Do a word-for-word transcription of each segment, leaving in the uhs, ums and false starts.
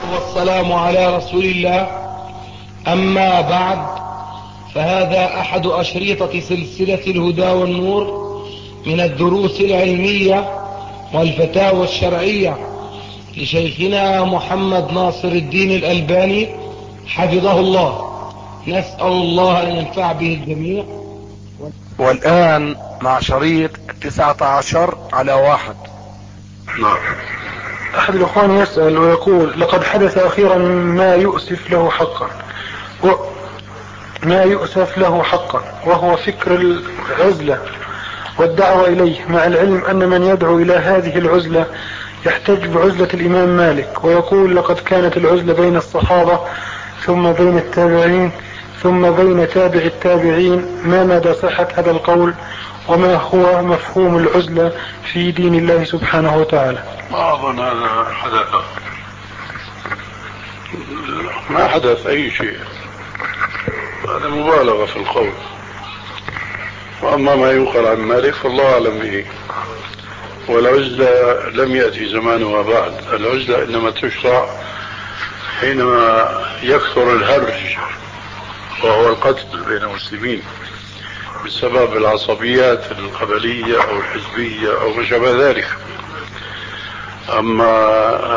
والسلام على رسول الله. أما بعد، فهذا أحد أشريطة سلسلة الهدى والنور من الدروس العلمية والفتاوى الشرعية لشيخنا محمد ناصر الدين الألباني حفظه الله. نسأل الله أن ينفع به الجميع. والآن مع شريط تسعة عشر على واحد. نعم. أحد الأخوان يسأل ويقول: لقد حدث أخيرا ما يؤسف له حقا و... ما يؤسف له حقا وهو فكر العزلة والدعوة إليه، مع العلم أن من يدعو إلى هذه العزلة يحتج بعزلة الإمام مالك، ويقول: لقد كانت العزلة بين الصحابة ثم بين التابعين ثم بين تابع التابعين. ما مدى صحة هذا القول، وما هو مفهوم العزلة في دين الله سبحانه وتعالى؟ ما أظن هذا حدث، ما حدث أي شيء، هذا مبالغة في القول. وأما ما يقال عن مالك فالله أعلم به. والعزلة لم يأتي زمانها بعد، العزلة إنما تشرع حينما يكثر الهرج وهو القتل بين المسلمين بسبب العصبيات القبلية أو الحزبية أو ما شابه ذلك. أما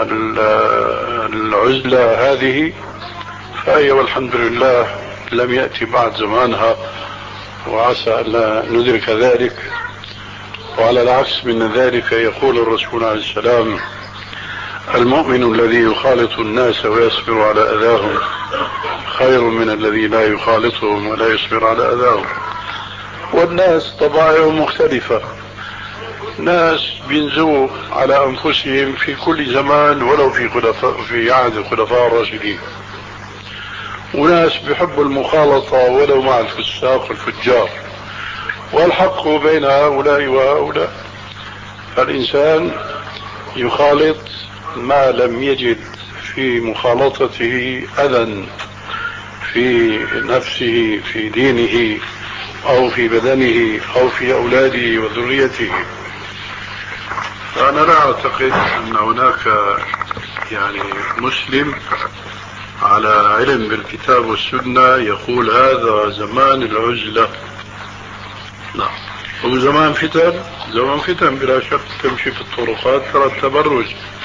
العزلة هذه فهي والحمد لله لم يأتي بعد زمانها، وعسى أن لا ندرك ذلك. وعلى العكس من ذلك يقول الرسول عليه السلام: المؤمن الذي يخالط الناس ويصبر على أذاهم خير من الذي لا يخالطهم ولا يصبر على أذاهم. والناس طبائعهم مختلفة، ناس بينزوا على أنفسهم في كل زمان ولو في خلفاء في عهد الخلفاء الراشدين، وناس بيحبوا المخالطة ولو مع الفساق والفجار، والحق بين هؤلاء وهؤلاء. فالإنسان يخالط ما لم يجد في مخالطته أذى في نفسه في دينه أو في بدنه أو في أولاده وذريته. فأنا لا أعتقد أن هناك يعني مسلم على علم بالكتاب والسنة يقول هذا زمان العزلة. لا، هو زمان فتن، زمان فتن بلا شك، تمشي في الطرقات ترى التبرج،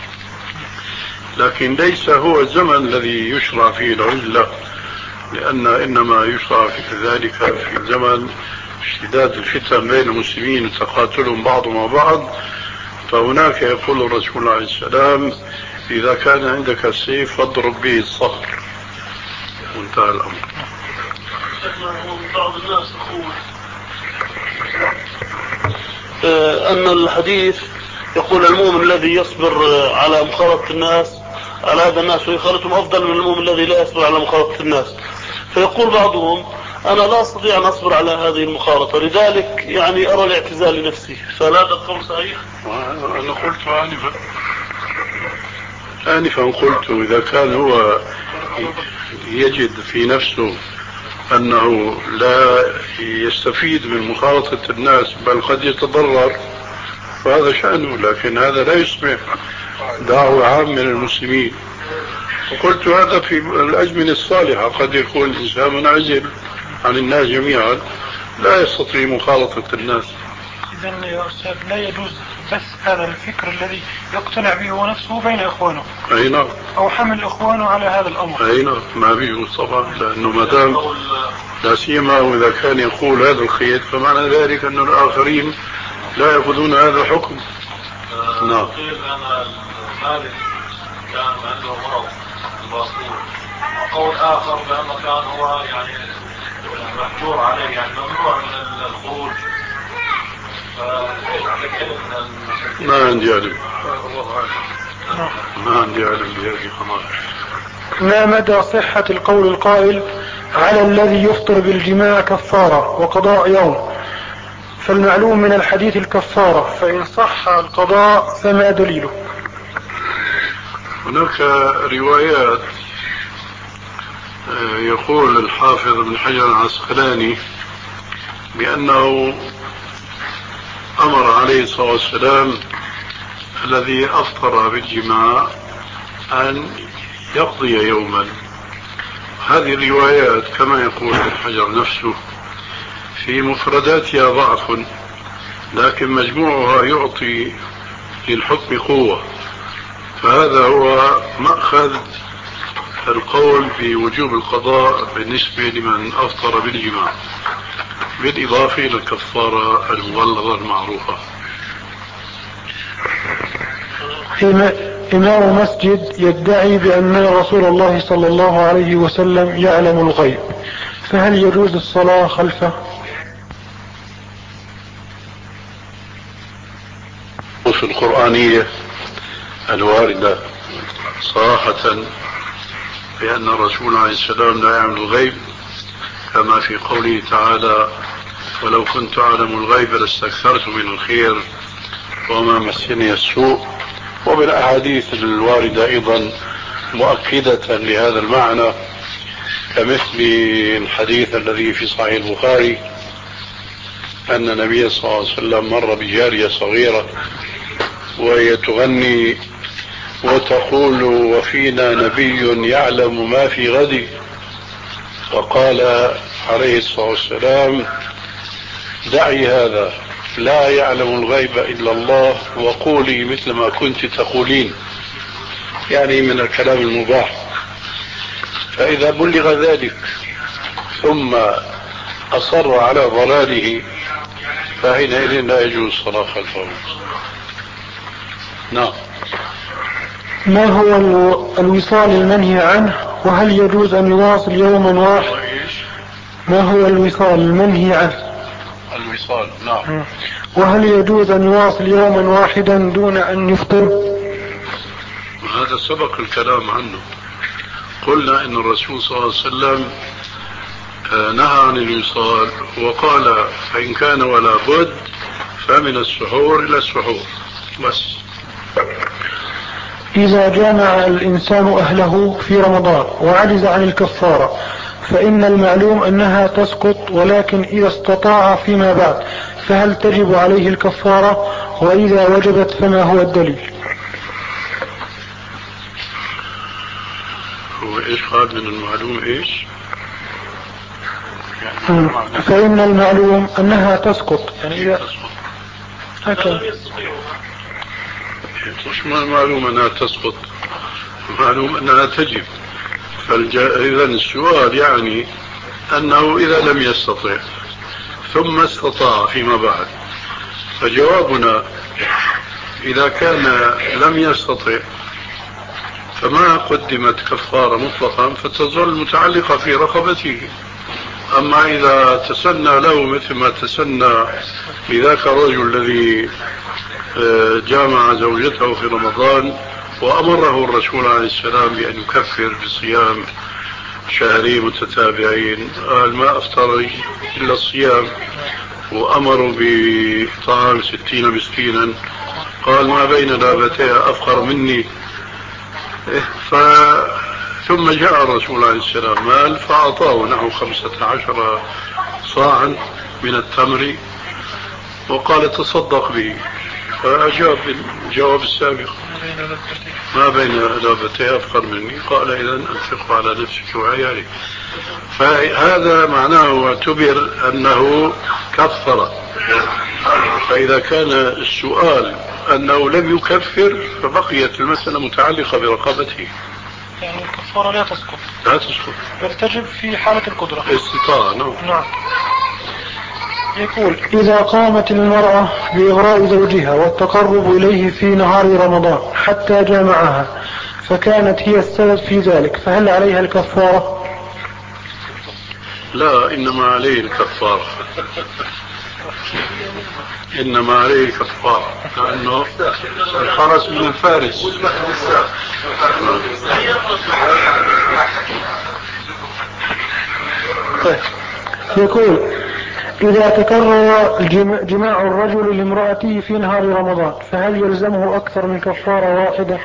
لكن ليس هو الزمن الذي يشرع فيه العزلة، لأن إنما يشرع في ذلك في زمن اشتداد الفتن بين المسلمين وتقاتلهم بعض مع بعض. فهناك يقول الرسول عليه السلام: إذا كان عندك السيف فاضرب به الصخر، وانتهى الأمر. بعض الناس يقول أن الحديث يقول المؤمن الذي يصبر على مخالطة الناس على هذا الناس ويخالطهم أفضل من المؤمن الذي لا يصبر على مخالطة الناس. فيقول بعضهم: أنا لا أستطيع أن أصبر على هذه المخالطة، لذلك يعني أرى الاعتزال لنفسي. فلا هذا القول صحيح؟ أنا قلت آنفا آنفا قلت إذا كان هو يجد في نفسه أنه لا يستفيد من مخالطة الناس بل قد يتضرر فهذا شأنه، لكن هذا لا يصبح دعوة عام من المسلمين. وقلت هذا في الأزمنة الصالحة، قد يكون الإنسان منعزل عن الناس جميعا لا يستطيع مخالطة الناس. إذن يا أستاذ لا يجوز بس هذا الفكر الذي يقتنع به هو نفسه بين إخوانه، أي نعم، أو حمل إخوانه على هذا الأمر. أي نعم، ما بيجوز طبعا، لأنه ما دام لا سيما وإذا كان يقول هذا الخير فمعنى ذلك أن الآخرين لا يأخذون هذا الحكم. نعم. مالك كان عنده مرض الباسبور، وقول آخر بأنه كان هو يعني محجور عليه، يعني ممنوع من الخروج. ما عندي علم، ما عندي علم بهذه القضايا. ما مدى صحة القول القائل على الذي يفطر بالجماع كفارة وقضاء يوم؟ فالمعلوم من الحديث الكفارة، فإن صح القضاء فما دليله؟ هناك روايات يقول الحافظ ابن حجر العسقلاني بأنه أمر عليه الصلاة والسلام الذي أفطر بالجماع أن يقضي يوما. هذه الروايات كما يقول ابن حجر نفسه في مفرداتها ضعف، لكن مجموعها يعطي للحكم قوة، فهذا هو مأخذ القول بوجوب القضاء بالنسبة لمن أفطر بالجماع، بالإضافة إلى الكفارة المغلظة المعروفة. إمام مسجد يدعي بأن رسول الله صلى الله عليه وسلم يعلم الغيب، فهل يجوز الصلاة خلفه؟ في القرآنية الواردة صراحة بأن الرسول عليه السلام لا يعلم الغيب، كما في قوله تعالى: ولو كنت أعلم الغيب لاستكثرت من الخير وما مسني السوء. وبالأحاديث الواردة أيضا مؤكدة لهذا المعنى، كمثل الحديث الذي في صحيح البخاري أن النبي صلى الله عليه وسلم مر بجارية صغيرة وهي تغني وتقول: وفينا نبي يعلم ما في غد. فقال عليه الصلاة والسلام: دعي هذا، لا يعلم الغيب إلا الله، وقولي مثل ما كنت تقولين، يعني من الكلام المباح. فإذا بلغ ذلك ثم أصر على ضلاله فحينئذ لا يجوز الصلاة خلفه. نعم. ما هو الوصال المنهي عنه، وهل يجوز أن يواصل يوما واحد؟ ما هو الوصال المنهي عنه؟ الوصال، نعم. وهل يجوز أن يواصل يوما واحدا دون أن يفطر؟ هذا سبق الكلام عنه. قلنا إن الرسول صلى الله عليه وسلم نهى عن الوصال وقال: فإن كان ولا بد فمن السحور إلى السحور بس. إذا جامع الإنسان أهله في رمضان وعجز عن الكفارة فإن المعلوم أنها تسقط، ولكن إذا استطاع فيما بعد فهل تجب عليه الكفارة؟ وإذا وجبت فما هو الدليل؟ هو إيش قال من المعلوم إيش؟ يعني فإن المعلوم أنها تسقط، يعني إذا تسقط هكذا. مش معلوم أنها تسقط، معلوم أنها تجب. فإذا السؤال يعني أنه إذا لم يستطع ثم استطاع فيما بعد، فجوابنا إذا كان لم يستطع فما قدمت كفارة مطلقا فتظل متعلقة في رقبته. أما إذا تسنى له مثل ما تسنى لذاك الرجل الذي جامع زوجته في رمضان وأمره الرسول عليه السلام بأن يكفر بصيام شهرين متتابعين، قال: ما أفطر إلا الصيام، وأمروا بطعام ستين مسكينا، قال: ما بين لابتيها أفقر مني. ف... ثم جاء الرسول عليه السلام مال فأعطاه نحو خمسة عشر صاعا من التمر وقال: تصدق به. فأجاب الجواب السابق: ما بين لابتيها أفقر مني. قال: إذن أنفق على نفسك وعيالك. فهذا معناه اعتبر أنه كفر. فإذا كان السؤال أنه لم يكفر فبقيت المسألة متعلقة برقبته. يعني الكفارة لا تسقط. لا تسقط، بل تجب في حالة القدرة. استطاعة. نعم. نعم. يقول: إذا قامت المرأة بإغراء زوجها والتقرب إليه في نهار رمضان حتى جامعها فكانت هي السبب في ذلك، فهل عليها الكفارة؟ لا، إنما عليه الكفارة. إنما عليه كفارة، لأنه الفرس من الفارس. طيب. يقول: إذا تكرر جماع الرجل لامرأته في نهار رمضان فهل يلزمه أكثر من كفارة واحدة؟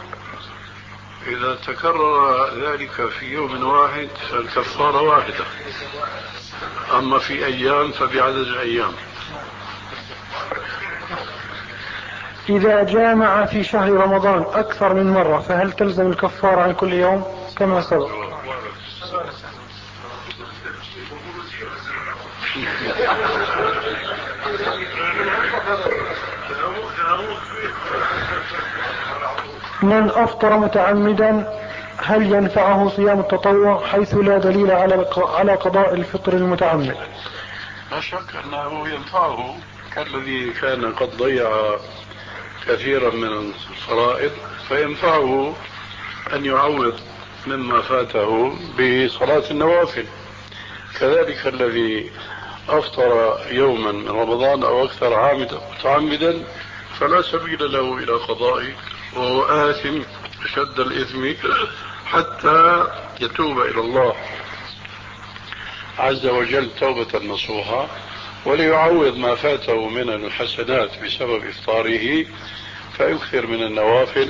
إذا تكرر ذلك في يوم واحد فالكفارة واحدة، أما في أيام فبعدد الأيام. إذا جامع في شهر رمضان أكثر من مرة فهل تلزم الكفارة عن كل يوم كما سبق؟ من أفطر متعمدا هل ينفعه صيام التطوع حيث لا دليل على قضاء الفطر المتعمد؟ لا شك أنه ينفعه كالذي كان قد ضيع كثيرا من الفرائض، فينفعه أن يعوض مما فاته بصلاة النوافل. كذلك الذي أفطر يوما من رمضان أو أكثر عامدا متعمدا فلا سبيل له إلى قضائه، وهو آثم أشد الإثم حتى يتوب إلى الله عز وجل توبة نصوحة وليعوض ما فاته من الحسنات بسبب إفطاره، فيكثر من النوافل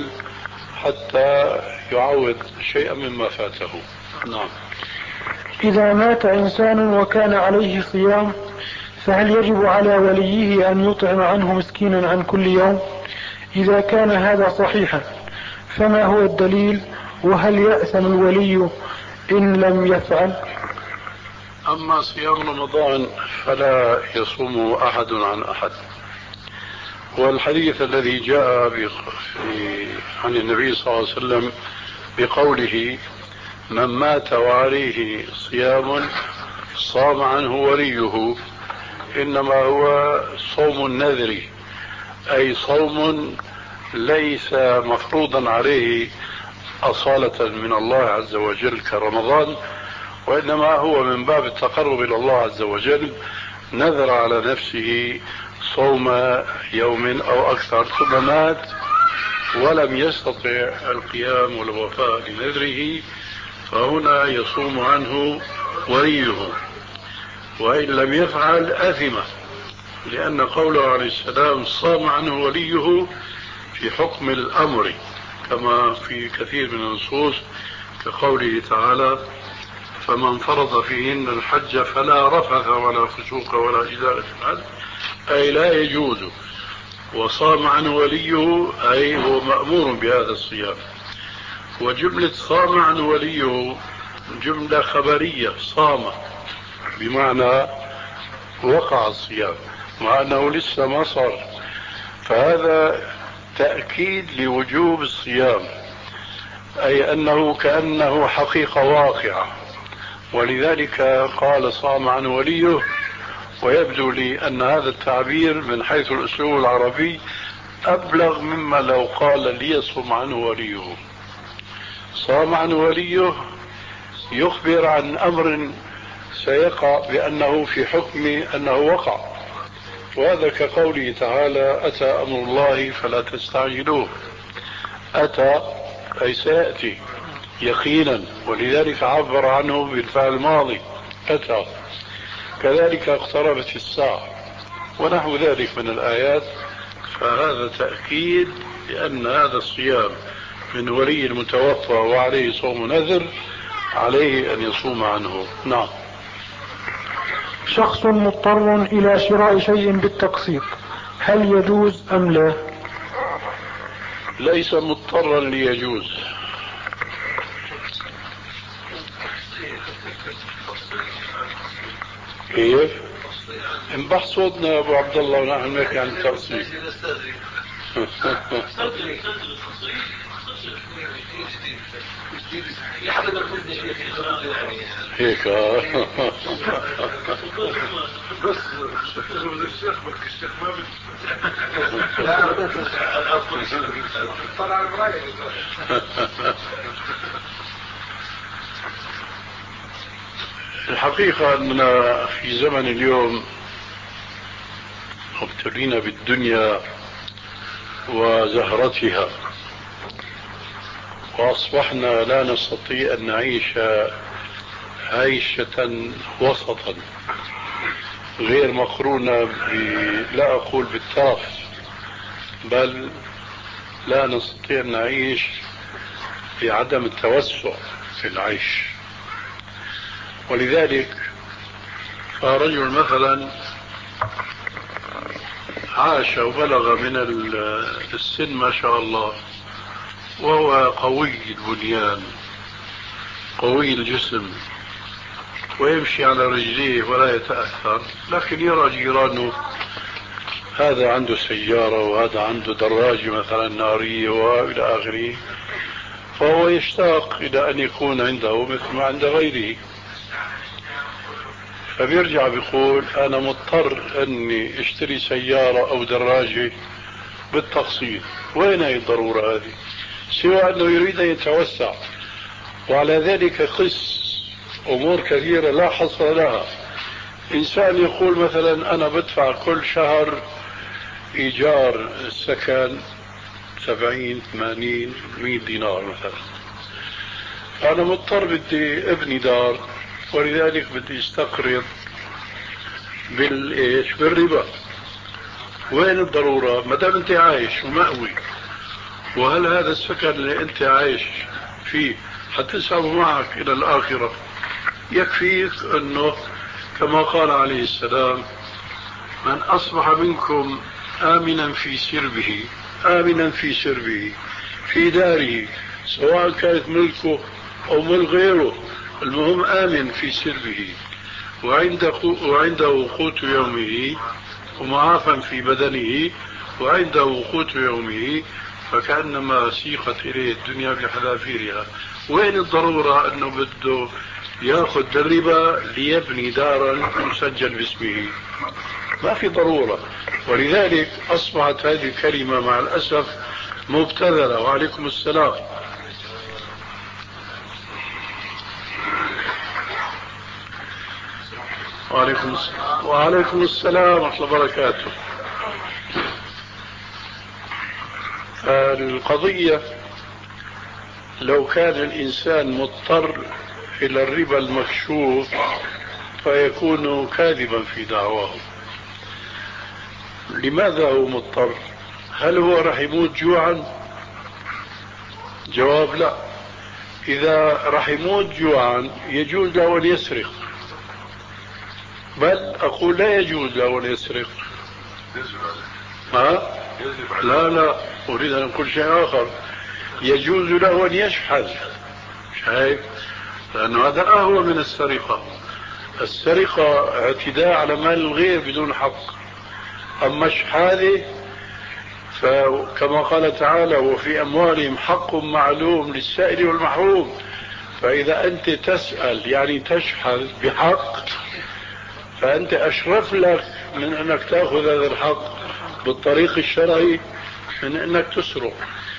حتى يعوض شيئا مما فاته. نعم. إذا مات إنسان وكان عليه صيام فهل يجب على وليه أن يطعم عنه مسكينا عن كل يوم؟ إذا كان هذا صحيحا فما هو الدليل، وهل يأثم الولي إن لم يفعل؟ أما صيام رمضان فلا يصوم أحد عن أحد، والحديث الذي جاء عن النبي صلى الله عليه وسلم بقوله من مات وعليه صيام صام عنه وليه إنما هو صوم النذر، أي صوم ليس مفروضا عليه أصالة من الله عز وجل كرمضان، وإنما هو من باب التقرب إلى الله عز وجل، نذر على نفسه صوم يوم أو أكثر ثم مات ولم يستطع القيام والوفاء لنذره، فهنا يصوم عنه وليه، وإن لم يفعل أثم، لأن قوله عليه السلام صام عنه وليه في حكم الأمر كما في كثير من النصوص كقوله تعالى فمن فرض فيهن الحج فلا رفث ولا فسوق ولا جدال في الحج، أي لا يجوز، وصام عنه وليه أي هو مأمور بهذا الصيام. وجملة صام عنه وليه جملة خبرية، صام بمعنى وقع الصيام مع أنه لسه ما صار، فهذا تأكيد لوجوب الصيام، أي أنه كأنه حقيقة واقعة، ولذلك قال صام عنه وليه. ويبدو لي أن هذا التعبير من حيث الأسلوب العربي أبلغ مما لو قال ليصم عنه وليه. صام عنه وليه يخبر عن أمر سيقع بأنه في حكم أنه وقع، وهذا كقوله تعالى أتى أمر الله فلا تستعجلوه. أتى أي سيأتي يقينا، ولذلك عبر عنه بالفعل الماضي أتى. كذلك اقتربت الساعة ونحو ذلك من الآيات، فهذا تأكيد لأن هذا الصيام من ولي المتوفى وعليه صوم نذر عليه أن يصوم عنه. نعم. شخص مضطر إلى شراء شيء بالتقسيط هل يجوز أم لا؟ ليس مضطرا ليجوز. كيف؟ انبح صوتنا يا ابو عبد الله ونحن نحكي عن التقسيط. هيك بس الشيخ بك الشيخ ما طلع المراية. الحقيقة أننا في زمن اليوم مبتلين بالدنيا وزهرتها، وأصبحنا لا نستطيع أن نعيش عيشة وسطا غير مقرونة ب... لا أقول بالتاف، بل لا نستطيع أن نعيش بعدم التوسع في العيش. ولذلك فرجل مثلا عاش وبلغ من السن ما شاء الله، وهو قوي البنيان قوي الجسم ويمشي على رجليه ولا يتأثر، لكن يرى جيرانه هذا عنده سيارة وهذا عنده دراجة مثلا نارية وإلى آخره، فهو يشتاق إلى أن يكون عنده مثل ما عند غيره، فبيرجع بيقول أنا مضطر أني اشتري سيارة أو دراجة بالتقسيط. وين هي الضرورة هذه؟ سوى أنه يريد أن يتوسع، وعلى ذلك قس أمور كثيرة لا حصر لها. إنسان يقول مثلا أنا بدفع كل شهر إيجار السكن سبعين ثمانين مئة دينار مثلا، أنا مضطر بدي ابني دار ولذلك بدي استقرض بالإيش بالربا. وين الضرورة ما دام أنت عايش ومأوي؟ وهل هذا السكن اللي أنت عايش فيه حتسحب معك إلى الآخرة؟ يكفيك أنه كما قال عليه السلام من أصبح منكم آمنا في سربه آمنا في سربه في داره سواء كانت ملكه أو ملك غيره، المهم آمن في سربه وعنده وعنده قوت يومه ومعافى في بدنه وعنده قوت يومه، فكأنما سيقت إليه الدنيا بحذافيرها. وين الضرورة أنه بده يأخذ بالربا ليبني دارا مسجل باسمه؟ ما في ضرورة. ولذلك أصبحت هذه الكلمة مع الأسف مبتذلة. وعليكم السلام. وعليكم السلام. وعليكم السلام ورحمة الله وبركاته. القضية لو كان الإنسان مضطر إلى الربا المكشوف فيكون كاذبا في دعواه. لماذا هو مضطر؟ هل هو راح يموت جوعا؟ جواب لا. إذا راح يموت جوعا يجوز له أن يسرق، بل أقول لا يجوز له أن يسرق. ها؟ لا لا أريد أن أقول شيء آخر، يجوز له أن يشحذ. شايف؟ لأنه هذا أهون من السرقة. السرقة اعتداء على مال الغير بدون حق، أما الشحاذة فكما قال تعالى وفي أموالهم حق معلوم للسائل والمحروم. فإذا أنت تسأل يعني تشحذ بحق فأنت أشرف لك من أنك تأخذ هذا الحق بالطريق الشرعي من أنك تسرق.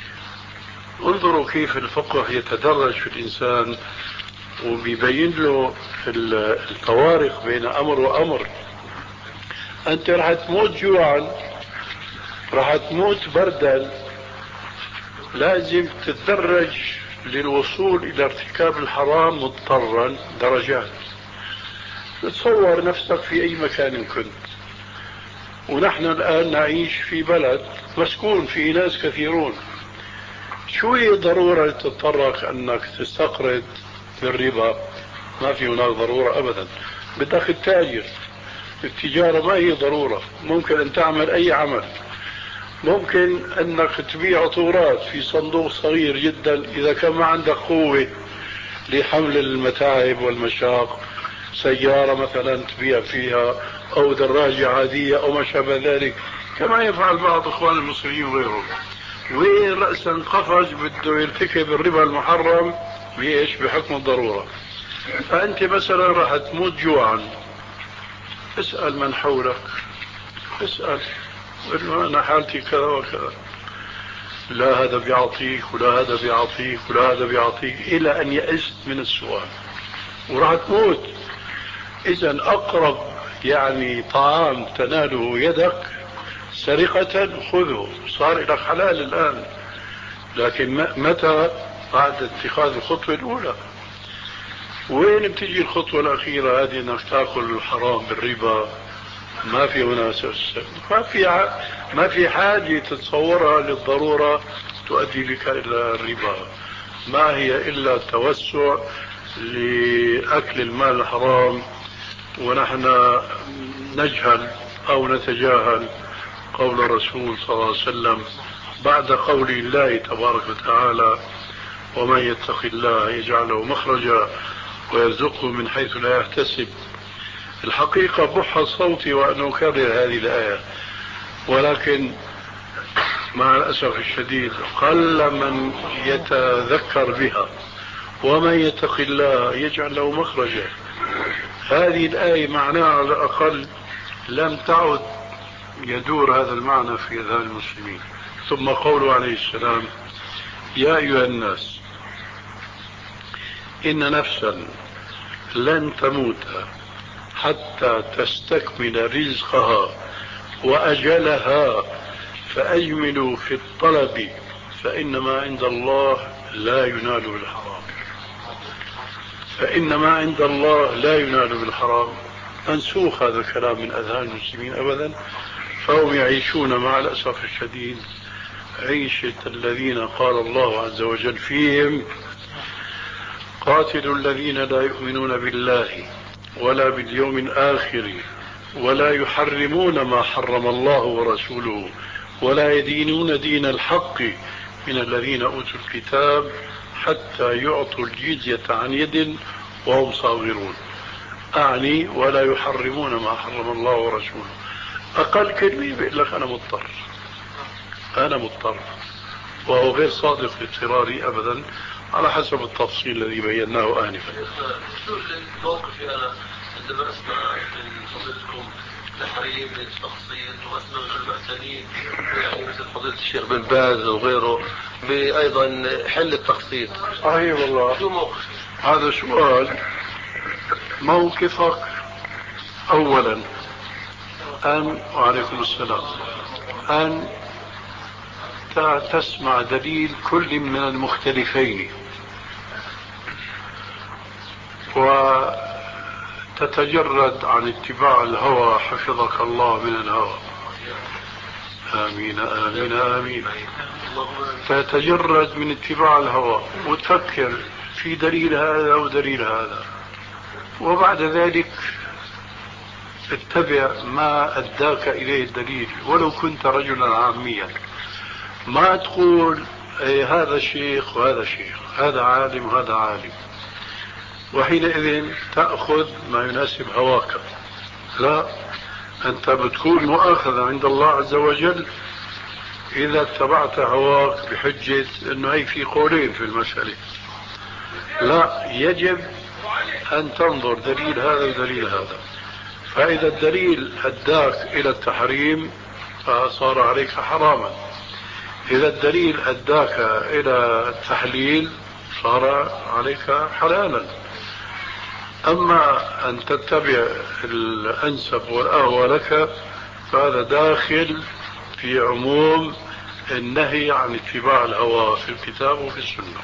انظروا كيف الفقه يتدرج في الإنسان وبيبين له الفوارق بين أمر وأمر. أنت رح تموت جوعا، رح تموت بردا، لازم تتدرج للوصول إلى ارتكاب الحرام مضطرا درجات. تصور نفسك في أي مكان كنت، ونحن الآن نعيش في بلد مسكون فيه ناس كثيرون، شو هي ضرورة تضطرك أنك تستقرض بالربا؟ ما في هناك ضرورة أبدا. بدك التاجر، التجارة ما هي ضرورة، ممكن أن تعمل أي عمل، ممكن أنك تبيع عطورات في صندوق صغير جدا إذا كان ما عندك قوة لحمل المتاعب والمشاق، سيارة مثلا تبيع فيها أو دراجة عادية أو ما شابه ذلك كما يفعل بعض إخوان المصريين وغيرهم. وين رأسا قفز بده يرتكب الربا المحرم بإيش؟ بحكم الضرورة. فأنت مثلا راح تموت جوعا، اسأل من حولك، اسأل قل أنا حالتي كذا وكذا، لا هذا بيعطيك ولا هذا بيعطيك ولا هذا بيعطيك إلى أن يئست من السؤال وراح تموت. إذا أقرب يعني طعام تناله يدك سرقة خذه، صار لك حلال الآن. لكن متى؟ بعد اتخاذ الخطوة الأولى. وين بتجي الخطوة الأخيرة هذه أنك تأكل الحرام بالربا؟ ما في هنا أساس، ما في ما في حاجة تتصورها للضرورة تؤدي بك إلى الربا. ما هي إلا توسع لأكل المال الحرام ونحن نجهل أو نتجاهل قول الرسول صلى الله عليه وسلم بعد قول الله تبارك وتعالى ومن يتق الله يجعل له مخرجا ويرزقه من حيث لا يحتسب. الحقيقة بح صوتي وأن أكرر هذه الآية، ولكن مع الأسف الشديد قل من يتذكر بها. ومن يتق الله يجعل له مخرجا، هذه الآية معناها على الأقل لم تعد يدور هذا المعنى في أذهان المسلمين. ثم قوله عليه السلام يا أيها الناس إن نفسا لن تموت حتى تستكمل رزقها وأجلها فأجملوا في الطلب فإنما عند الله لا ينال بالحرام. فإنما عند الله لا ينال بالحرام منسوخ هذا الكلام من أذهان المسلمين أبدا، فهم يعيشون مع الأسف الشديد عيشة الذين قال الله عز وجل فيهم قاتلوا الذين لا يؤمنون بالله ولا باليوم الآخر ولا يحرمون ما حرم الله ورسوله ولا يدينون دين الحق من الذين أوتوا الكتاب حتى يعطوا الجزية عن يد وهم صاغرون. أعني ولا يحرمون ما حرم الله ورسوله. أقل كلمة بيقول لك أنا مضطر، أنا مضطر، وهو غير صادق في اضطراري أبدا على حسب التفصيل الذي بيناه آنفا. شو موقفي أنا عندما أسمع من فضلكم تحريم التخصيص وأسمع من المعتنين يعني مثل فضيلة الشيخ بن باز وغيره بأيضا حل التخصيص؟ أي والله شو موقفي؟ هذا سؤال. موقفك أولا أن وعليكم السلام أن تسمع دليل كل من المختلفين وتتجرد عن اتباع الهوى حفظك الله من الهوى. آمين آمين آمين. تتجرد من اتباع الهوى وتفكر في دليل هذا ودليل هذا، وبعد ذلك اتبع ما أداك إليه الدليل ولو كنت رجلا عاميا. ما تقول ايه هذا شيخ وهذا شيخ، هذا عالم وهذا عالم، وحينئذ تأخذ ما يناسب هواك. لا، أنت بتكون مؤاخذة عند الله عز وجل إذا اتبعت هواك بحجة أنه هي في قولين في المسألة. لا، يجب أن تنظر دليل هذا ودليل هذا، فإذا الدليل أداك إلى التحريم فصار عليك حراما، إذا الدليل أداك إلى التحليل صار عليك حلالا. أما أن تتبع الأنسب والأهوى لك فهذا داخل في عموم النهي عن اتباع الهوى في الكتاب وفي السنة.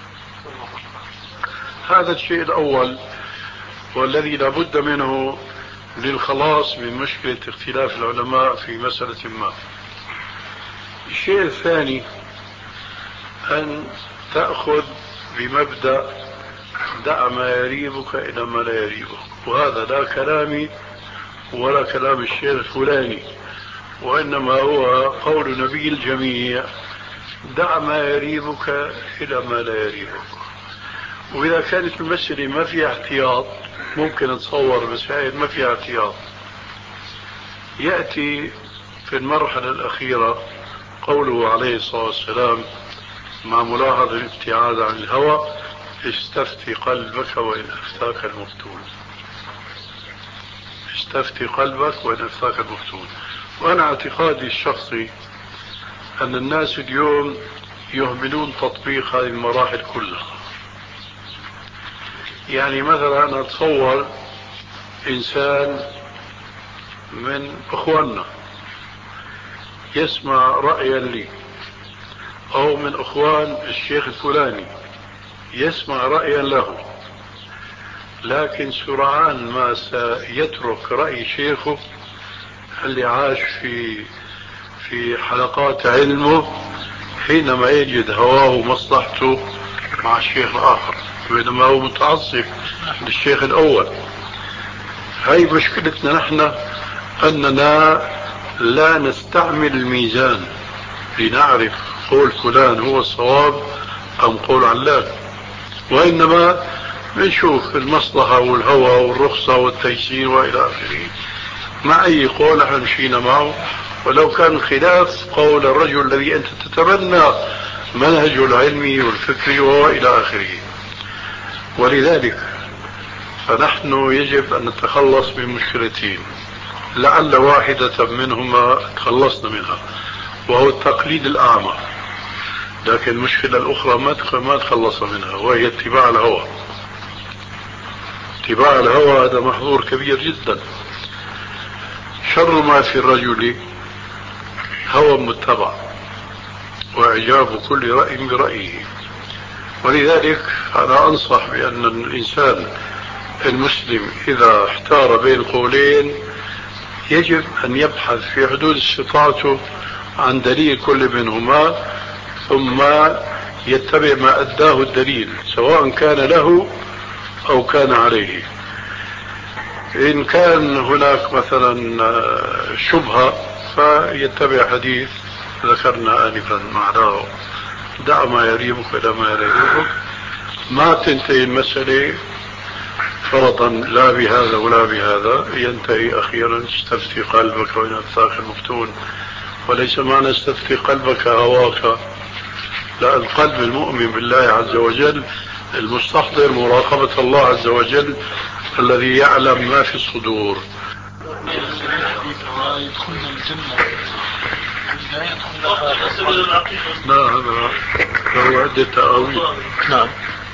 هذا الشيء الأول والذي لا بد منه للخلاص من مشكلة اختلاف العلماء في مسألة ما. الشيء الثاني أن تأخذ بمبدأ دع ما يريبك إلى ما لا يريبك، وهذا لا كلامي ولا كلام الشيخ الفلاني، وإنما هو قول نبي الجميع دع ما يريبك إلى ما لا يريبك. وإذا كانت المسألة ما فيها احتياط ممكن نتصور، بس هاي ما فيها احتياط. يأتي في المرحلة الأخيرة قوله عليه الصلاة والسلام مع ملاحظة الابتعاد عن الهوى استفتي قلبك وإن أفتاك المفتون. استفتي قلبك وإن أفتاك المفتون. وأنا اعتقادي الشخصي أن الناس اليوم يهملون تطبيق هذه المراحل كلها. يعني مثلا أنا أتصور إنسان من أخواننا يسمع رأيا لي، أو من أخوان الشيخ الفلاني يسمع رأيا له، لكن سرعان ما سيترك رأي شيخه اللي عاش في في حلقات علمه حينما يجد هواه ومصلحته مع الشيخ الآخر، بينما هو متعصب للشيخ الأول. هاي مشكلتنا نحن، أننا لا نستعمل الميزان لنعرف قول فلان هو الصواب أم قول علان، وإنما بنشوف المصلحة والهوى والرخصة والتيسير وإلى آخره. مع أي قول احنا مشينا معه، ولو كان خلاف قول الرجل الذي أنت تتبنى منهجه العلمي والفكري وإلى آخره. ولذلك فنحن يجب أن نتخلص من مشكلتين، لعل واحدة منهما تخلصنا منها، وهو التقليد الأعمى. لكن المشكلة الأخرى ما تخلص منها، وهي اتباع الهوى. اتباع الهوى هذا محظور كبير جدا. شر ما في الرجل هوى متبع، وإعجاب كل رأي برأيه. ولذلك أنا أنصح بأن الإنسان المسلم إذا احتار بين قولين يجب أن يبحث في حدود استطاعته عن دليل كل منهما، ثم يتبع ما أداه الدليل سواء كان له أو كان عليه. إن كان هناك مثلا شبهة فيتبع حديث ذكرنا آنفا معناه دع ما يريبك إلى ما يريبك. ما تنتهي المسألة فرضا لا بهذا ولا بهذا، ينتهي أخيرا استفتي قلبك وإن أفتاك المفتون. وليس معنى استفتي قلبك هواك، لا، القلب المؤمن بالله عز وجل المستحضر مراقبة الله عز وجل الذي يعلم ما في الصدور. يدخلنا الجنة لا، هذا له عدة تأويل. نعم.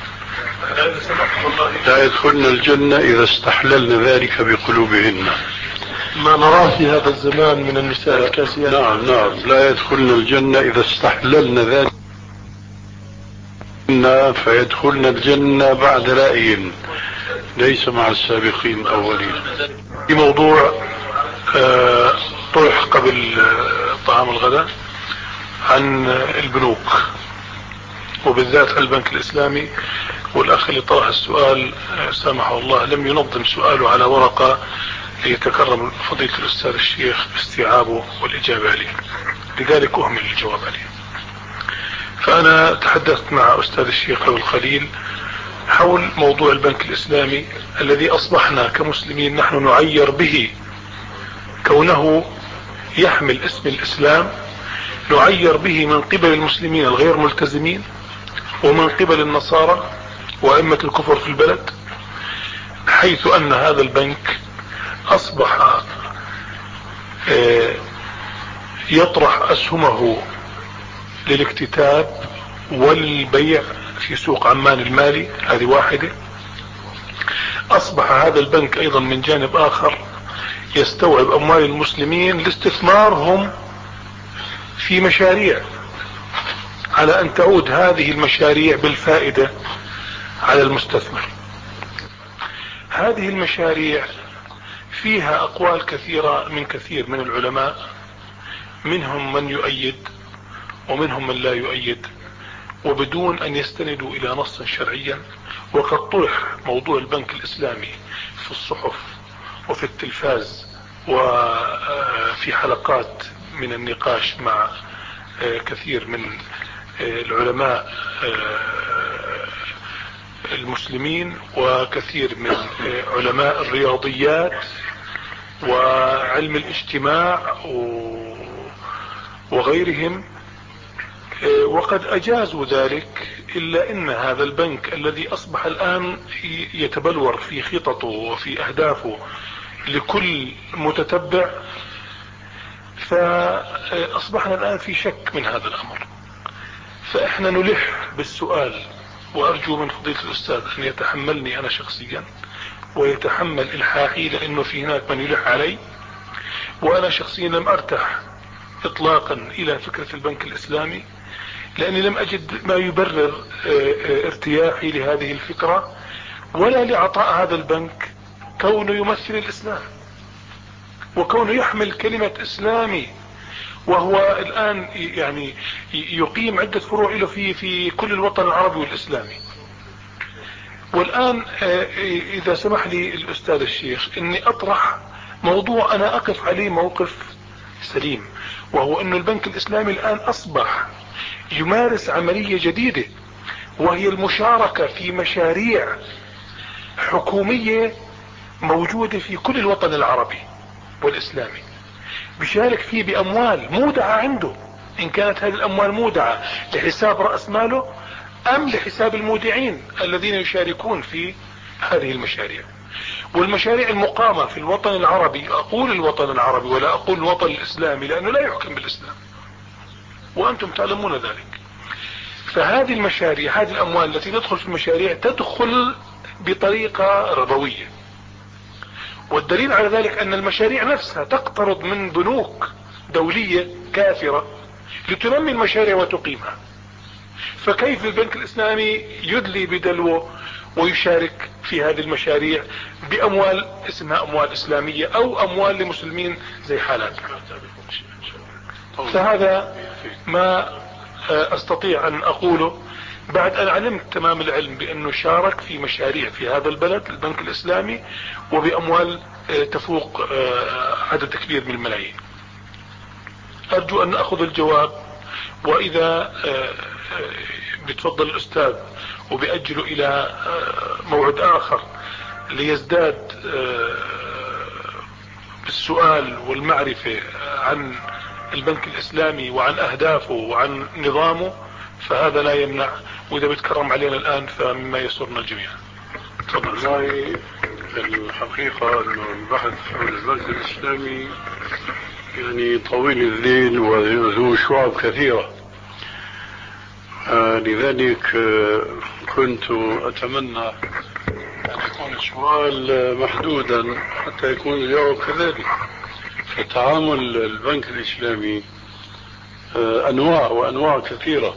لا يدخلن الجنة إذا استحللن ذلك بقلوبهن، ما نراه في هذا الزمان من النساء الكاسيات. نعم نعم، لا يدخلن الجنة إذا استحللن ذلك فيدخلن الجنة بعد رأي ليس مع السابقين الأولين. في موضوع آه طرح قبل آه طعام الغداء عن البنوك، وبالذات البنك الإسلامي، والأخ اللي طرح السؤال آه سامحه الله لم ينظم سؤاله على ورقة ليتكرم فضيلة الأستاذ الشيخ باستيعابه والإجابة عليه، لذلك أهمل الجواب عليه. فأنا تحدثت مع أستاذ الشيخ أبو الخليل حول موضوع البنك الإسلامي الذي أصبحنا كمسلمين نحن نعير به، كونه يحمل اسم الإسلام، نعير به من قبل المسلمين الغير ملتزمين ومن قبل النصارى وأئمة الكفر في البلد، حيث أن هذا البنك أصبح يطرح أسهمه للاكتتاب والبيع في سوق عمان المالي. هذه واحدة. أصبح هذا البنك أيضا من جانب آخر يستوعب أموال المسلمين لاستثمارهم في مشاريع، على أن تعود هذه المشاريع بالفائدة على المستثمر. هذه المشاريع فيها أقوال كثيرة من كثير من العلماء، منهم من يؤيد ومنهم من لا يؤيد، وبدون أن يستندوا إلى نص شرعيا. وقد طرح موضوع البنك الإسلامي في الصحف وفي التلفاز وفي حلقات من النقاش مع كثير من العلماء المسلمين وكثير من علماء الرياضيات وعلم الاجتماع وغيرهم، وقد أجازوا ذلك. إلا أن هذا البنك الذي أصبح الآن يتبلور في خططه وفي أهدافه لكل متتبع، فأصبحنا الآن في شك من هذا الأمر. فإحنا نلح بالسؤال، وأرجو من فضيلة الأستاذ أن يتحملني أنا شخصيا ويتحمل إلحاحي، لأنه في هناك من يلح علي، وأنا شخصيا لم أرتاح إطلاقا إلى فكرة البنك الإسلامي، لأني لم أجد ما يبرر ارتياحي لهذه الفكرة ولا لعطاء هذا البنك كونه يمثل الإسلام وكونه يحمل كلمة إسلامي، وهو الآن يعني يقيم عدة فروع له في في كل الوطن العربي والإسلامي. والآن إذا سمح لي الأستاذ الشيخ إني أطرح موضوع أنا أقف عليه موقف السليم، وهو أن البنك الإسلامي الآن أصبح يمارس عملية جديدة، وهي المشاركة في مشاريع حكومية موجودة في كل الوطن العربي والإسلامي، بيشارك فيه بأموال مودعة عنده، إن كانت هذه الأموال مودعة لحساب رأس ماله أم لحساب المودعين الذين يشاركون في هذه المشاريع. والمشاريع المقامة في الوطن العربي، أقول الوطن العربي ولا أقول الوطن الإسلامي لأنه لا يحكم بالإسلام وأنتم تعلمون ذلك، فهذه المشاريع، هذه الأموال التي تدخل في المشاريع تدخل بطريقة ربوية، والدليل على ذلك أن المشاريع نفسها تقترض من بنوك دولية كافرة لتنمي المشاريع وتقيمها. فكيف البنك الإسلامي يدلي بدلوه ويشارك في هذه المشاريع بأموال اسمها أموال إسلامية أو أموال لمسلمين زي حالاتنا؟ فهذا ما أستطيع أن أقوله بعد أن علمت تمام العلم بأنه شارك في مشاريع في هذا البلد البنك الإسلامي وبأموال تفوق عدد كبير من الملايين. أرجو أن أخذ الجواب، وإذا بتفضل الأستاذ وبأجله إلى موعد آخر ليزداد بالسؤال والمعرفة عن البنك الإسلامي وعن أهدافه وعن نظامه، فهذا لا يمنع، وإذا بتكرم علينا الآن فمما يسرنا الجميع. والله الحقيقة أنه البحث حول البنك الإسلامي يعني طويل الليل وذو شعب كثيرة، آه لذلك آه كنت أتمنى أن يكون السؤال محدودا حتى يكون الجواب كذلك. فتعامل البنك الإسلامي آه أنواع وأنواع كثيرة،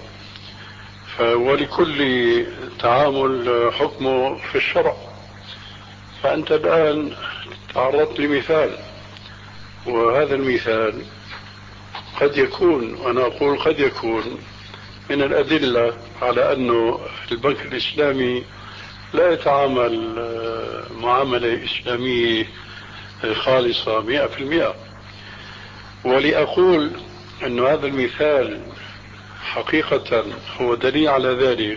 ولكل تعامل حكمه في الشرع. فأنت الآن تعرضت لمثال، وهذا المثال قد يكون، وأنا أقول قد يكون من الأدلة على أنه البنك الإسلامي لا يتعامل معاملة إسلامية خالصة مئة في المئة. ولأقول أن هذا المثال حقيقة هو دليل على ذلك،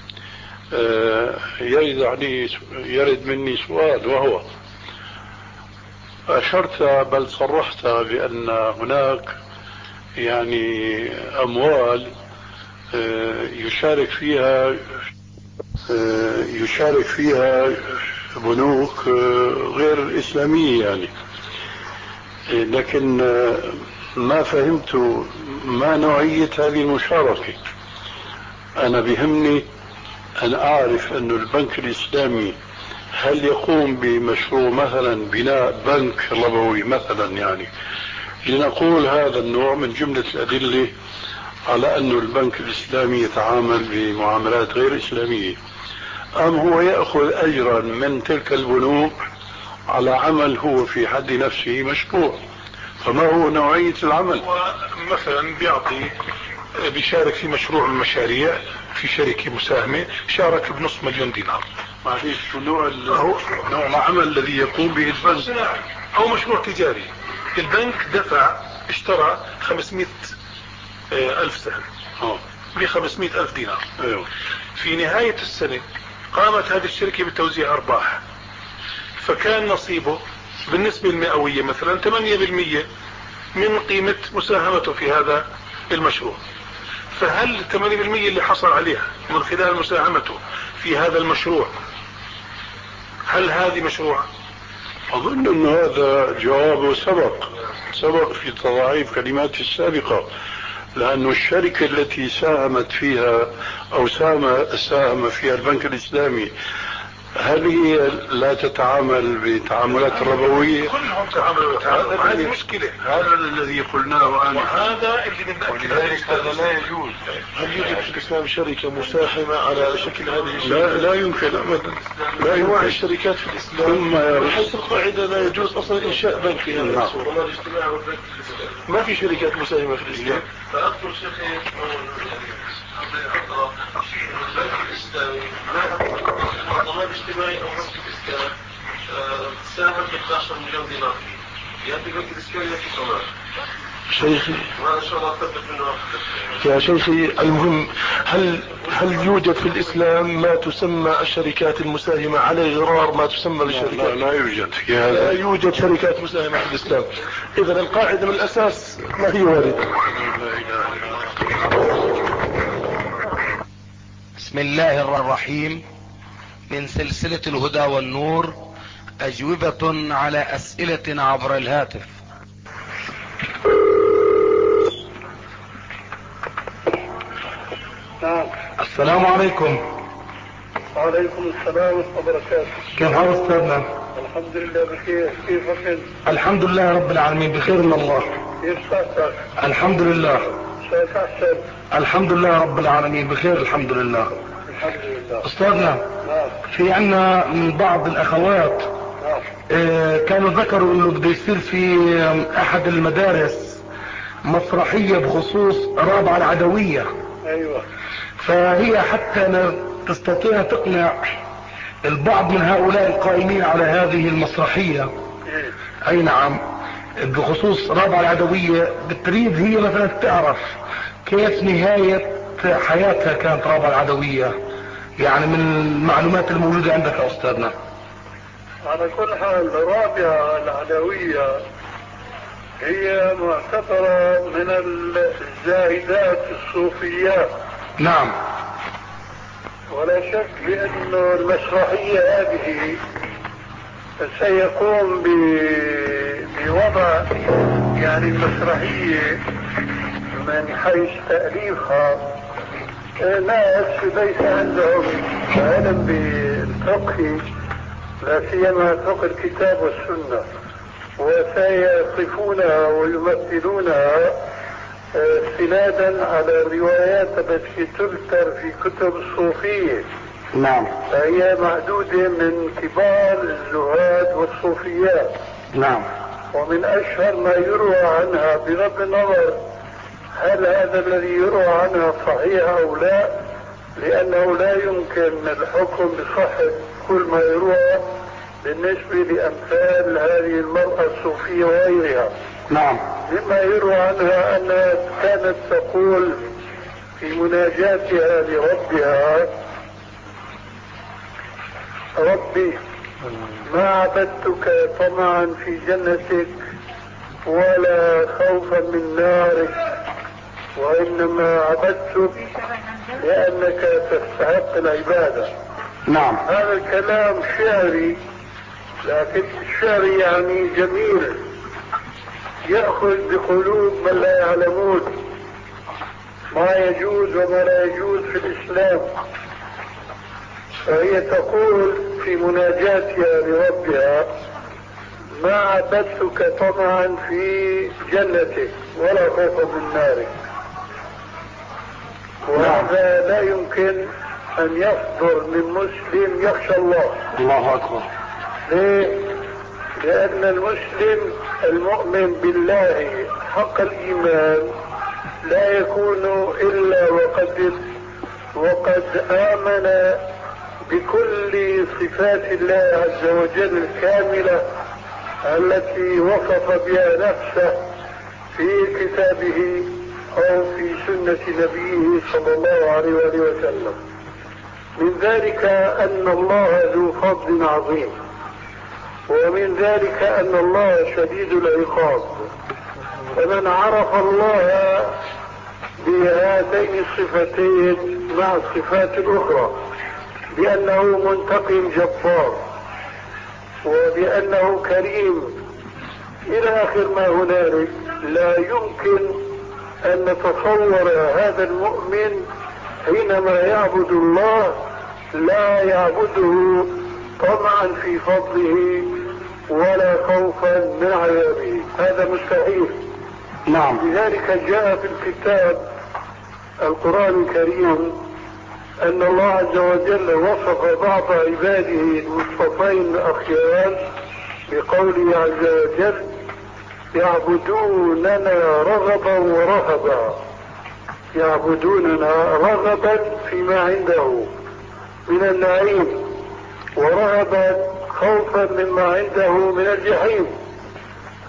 يرد عليه يرد مني سؤال، وهو أشرت بل صرحت بأن هناك يعني أموال يشارك فيها يشارك فيها بنوك غير إسلامية يعني، لكن ما فهمت ما نوعية هذه المشاركة. أنا بهمني أن أعرف أن البنك الإسلامي هل يقوم بمشروع مثلا بناء بنك ربوي مثلا، يعني لنقول هذا النوع من جملة الأدلة على أن البنك الإسلامي يتعامل بمعاملات غير إسلامية، أم هو يأخذ أجرا من تلك البنوك على عمل هو في حد نفسه مشروع؟ فما هو نوعية العمل؟ مثلا بيعطي بيشارك في مشروع من المشاريع في شركة مساهمة، شارك بنصف مليون دينار. معليش، نوع نوع العمل الذي يقوم به البنك أو مشروع تجاري. البنك دفع اشترى خمسمائة ألف سهم ب خمسمائة ألف دينار. أيوه. في نهاية السنة قامت هذه الشركة بتوزيع أرباح، فكان نصيبه بالنسبة المئوية مثلا ثمانية بالمئة من قيمة مساهمته في هذا المشروع. فهل ثمانية بالمئة اللي حصل عليها من خلال مساهمته في هذا المشروع هل هذه مشروع؟ أظن أن هذا جوابه سبق سبق في تضاعيف كلمات السابقة، لأن الشركة التي ساهمت فيها أو ساهم ساهم فيها البنك الإسلامي هل هي لا تتعامل بتعاملات ربوية؟ كلهم تعاملوا بتعامل. هذه مشكلة، هذا الذي قلناه أنا، وهذا اللي بنأكد عليه. هذا لا يجوز. هل يوجد في الإسلام شركة مساهمة على شكل هذه الشركة؟ لا لا يمكن أبدا، لا يمكن. الشركات في الإسلام ثم حيث القاعدة لا يجوز أصلا إنشاء بنك في هذا الصورة. ما في شركات مساهمة في الإسلام. فأكثر شيء البنك الإسلامي ضمان اجتماعي أو بنك الإسلام ساهم ب اثني عشر مليون دينار، يأتي البنك الإسلامي يأتي كمان شيخي يا شيخي المهم، هل هل يوجد في الاسلام ما تسمى الشركات المساهمة على غرار ما تسمى بالشركات؟ لا, لا يوجد في هذا، لا يوجد شركات مساهمة في الاسلام. اذا القاعدة من الاساس ما هي واردة. بسم الله الرحمن الرحيم. من سلسلة الهدى والنور، اجوبة على اسئلة عبر الهاتف. نعم. السلام عليكم. وعليكم السلام ورحمة الله وبركاته. كيف حال استاذنا؟ الحمد لله بخير، كيفك انت؟ الحمد لله رب العالمين بخير من الله. كيف صحتك؟ الحمد لله. شايف احسن؟ الحمد لله رب العالمين بخير الحمد لله. الحمد لله. استاذنا، نعم. في عنا من بعض الاخوات نعم. اه كانوا ذكروا انه بده يصير في احد المدارس مسرحية بخصوص رابعة العدوية. ايوه. فهي حتى تستطيع تقنع البعض من هؤلاء القائمين على هذه المسرحية. إيه؟ اي نعم، بخصوص رابعة العدوية بتريد هي مثلا تعرف كيف نهاية حياتها كانت رابعة العدوية، يعني من المعلومات الموجودة عندك يا استاذنا. على كل حال رابعة العدوية هي معتبرة من الزاهدات الصوفيات. نعم. ولا شك بأنه المسرحية هذه سيقوم بوضع يعني المسرحية من حيث تأليفها ناس ليس عندهم علم بالفقه، لا سيما فقه الكتاب والسنة، وسيصفونها ويمثلونها استنادا على الروايات التي تذكر في كتب الصوفية. نعم. فهي معدودة من كبار الزهاد والصوفيات. نعم. ومن أشهر ما يروى عنها بغض النظر هل هذا الذي يروى عنها صحيح أو لا، لأنه لا يمكن الحكم بصحة كل ما يروى بالنسبة لأمثال هذه المرأة الصوفية وغيرها. نعم. مما يروى عنها أنها كانت تقول في مناجاتها لربها: ربي ما عبدتك طمعا في جنتك ولا خوفا من نارك، وإنما عبدتك لأنك تستحق العبادة. نعم. هذا الكلام شعري، لكن الشعر يعني جميل يأخذ بقلوب من لا يعلمون ما يجوز وما لا يجوز في الإسلام. فهي تقول في مناجاتها لربها: ما عبدتك طمعا في جنتك ولا خوفا من نارك. وهذا لا يمكن أن يصدر من مسلم يخشى الله. الله أكبر. ليه؟ لأن المسلم المؤمن بالله حق الإيمان لا يكون إلا وقد وقد آمن بكل صفات الله عز وجل الكاملة التي وصف بها نفسه في كتابه أو في سنة نبيه صلى الله عليه وآله وسلم. من ذلك أن الله ذو فضل عظيم، ومن ذلك أن الله شديد العقاب. فمن عرف الله بهاتين الصفتين مع الصفات الأخرى بأنه منتقم جبار وبأنه كريم إلى آخر ما هنالك، لا يمكن أن نتصور هذا المؤمن حينما يعبد الله لا يعبده طمعا في فضله ولا خوفا من عذابه. هذا مستحيل. نعم. لذلك جاء في الكتاب القرآن الكريم أن الله عز وجل وصف بعض عباده المصطفين الأخيار بقوله عز وجل: يعبدوننا رغبا ورهبا. يعبدوننا رغبا فيما عنده من النعيم، ورهبا خوفا مما عنده من الجحيم.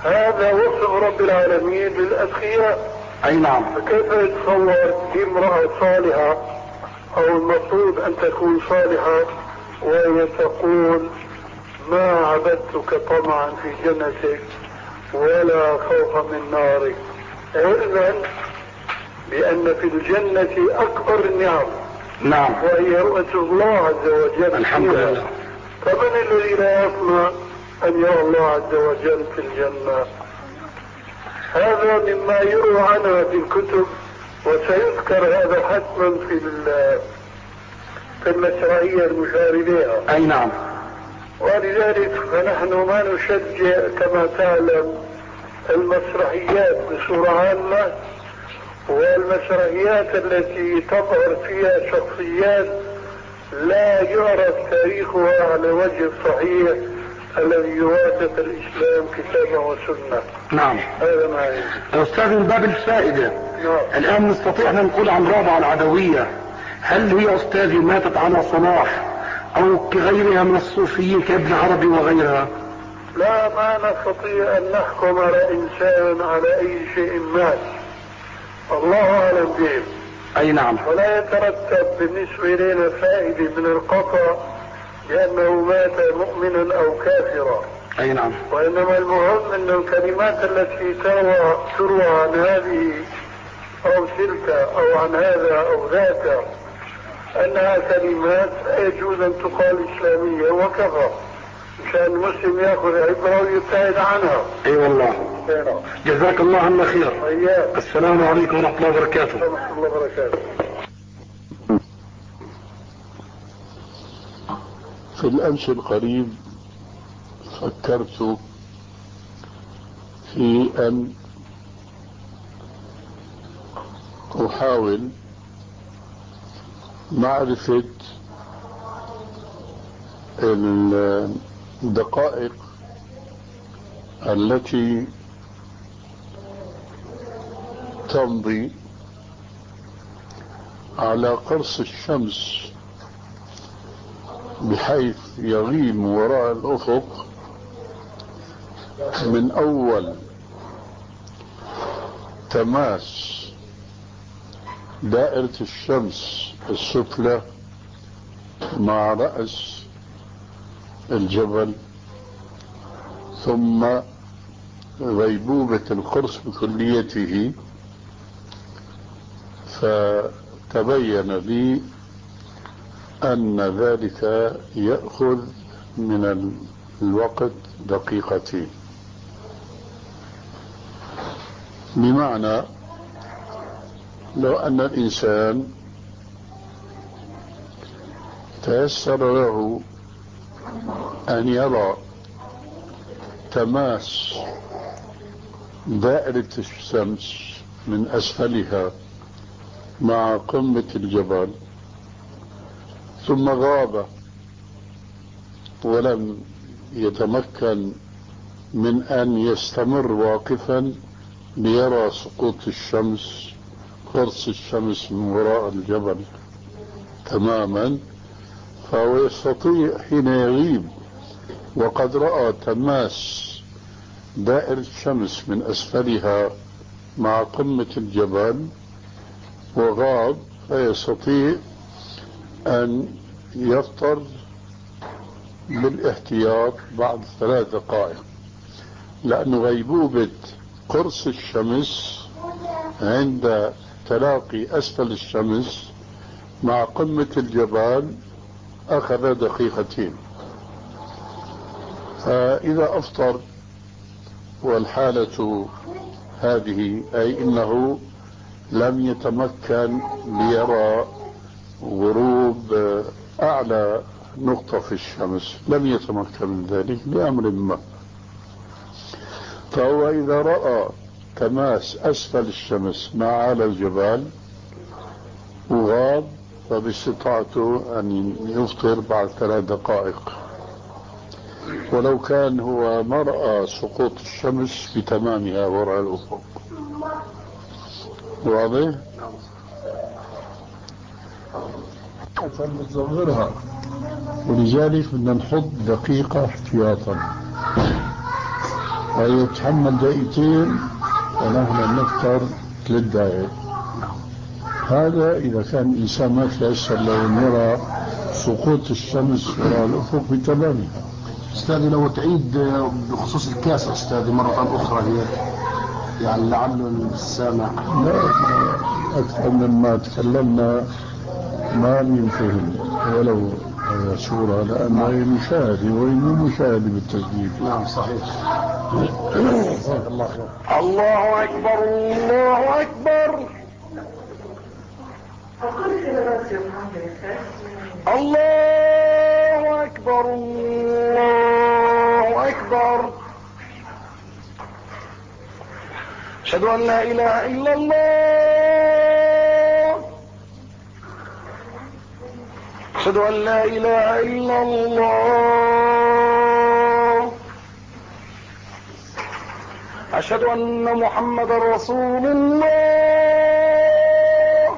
هذا وصف رب العالمين للأتقياء. أي نعم. فكيف يتصور امرأة صالحة أو المفروض أن تكون صالحة وهي تقول ما عبدتك طمعا في جنتك ولا خوفا من نارك، علما بأن في الجنة أكبر النعم. نعم. وهي رؤية الله عز وجل. الحمد لله. فمن الذي لا يطمع أن يرى الله عز وجل في الجنة؟ هذا مما يروى عنها في الكتب، وسيذكر هذا حتما في في المسرحية المشار إليها. أي نعم. ولذلك فنحن ما نشجع كما تعلم المسرحيات بصورة عامة، والمسرحيات التي تظهر فيها شخصيات لا يعرف تاريخها على وجه الصحيح الذي يوافق الإسلام كتابا وسنة. نعم. هذا ما يجب. أستاذ من باب الفائدة. نعم. الآن نستطيع أن نقول عن رابعة العدوية هل هي أستاذي ماتت على صلاح أو كغيرها من الصوفيين كابن عربي وغيرها؟ لا، ما نستطيع أن نحكم على إنسان على أي شيء مات، الله أعلم به. أي نعم. ولا يترتب بالنسبة إلينا فائدة من القطع لأنه مات مؤمنا أو كافرا. أي نعم. وإنما المهم أن الكلمات التي تروى تروى عن هذه أو تلك أو عن هذا أو ذاك أنها كلمات يجوز أن تقال إسلامية وكفى، مشان المسلم يأخذ عبرة ويبتعد عنها. أي والله. جزاك الله عنا خير. أيام. السلام عليكم ورحمة الله وبركاته. ورحمة الله وبركاته. في الأمس القريب فكرت في أن أحاول معرفة الدقائق التي تمضي على قرص الشمس بحيث يغيب وراء الأفق من أول تماس دائرة الشمس السفلى مع رأس الجبل، ثم غيبوبة القرص بكليته، فتبين لي أن ذلك يأخذ من الوقت دقيقتين. بمعنى لو أن الإنسان تيسر له أن يرى تماس دائرة الشمس من أسفلها مع قمة الجبل، ثم غاب ولم يتمكن من أن يستمر واقفا ليرى سقوط الشمس، قرص الشمس من وراء الجبل تماما، فهو يستطيع حين يغيب وقد رأى تماس دائرة الشمس من أسفلها مع قمة الجبل وغاب، فيستطيع أن يفطر بالاحتياط بعد ثلاث دقائق، لأن غيبوبة قرص الشمس عند تلاقي أسفل الشمس مع قمة الجبال أخذ دقيقتين. فإذا أفطر والحالة هذه، أي إنه لم يتمكن ليرى غروب أعلى نقطة في الشمس، لم يتمكن من ذلك لأمر ما، فهو إذا رأى تماس أسفل الشمس مع أعلى الجبال وغاب، فباستطاعته أن يفطر بعد ثلاث دقائق، ولو كان هو ما رأى سقوط الشمس بتمامها وراء الأفق. واضح؟ فنصغرها، ولذلك بدنا نحط دقيقة احتياطا. ويتحمل دقيقتين ونحن نفطر ثلاث دقائق. هذا إذا كان الإنسان ما تيسر له أن يرى سقوط الشمس وراء الأفق بتمامها. أستاذي لو تعيد بخصوص الكاس أستاذي مرة أخرى هي يعني لعل السامع. لا أكثر مما تكلمنا ما بينفهم ولو صورة لأنها مشاهدة ومو مشاهدة بالتسجيل. نعم صحيح. الله أكبر الله أكبر الله أكبر الله أكبر. أشهد أن لا إله إلا الله أشهد أن لا إله إلا الله أشهد أن محمد رسول الله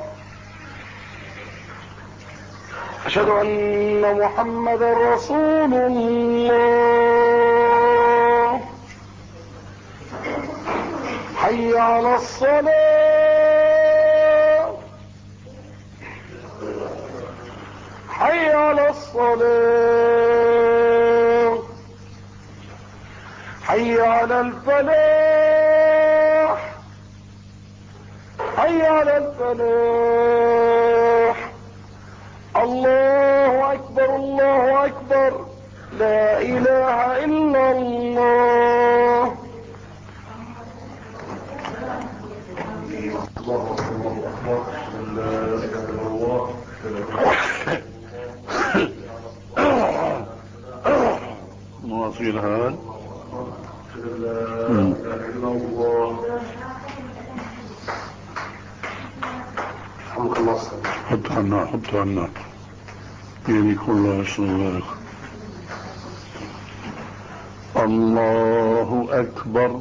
أشهد أن محمد رسول الله. حي على الصلاة حي على الصلاة حي على الفلاح حي على الفلاح. الله أكبر الله أكبر لا إله إلا الله. مواصيل هذا حط عنا حط عنا يعني كل الله. الله أكبر.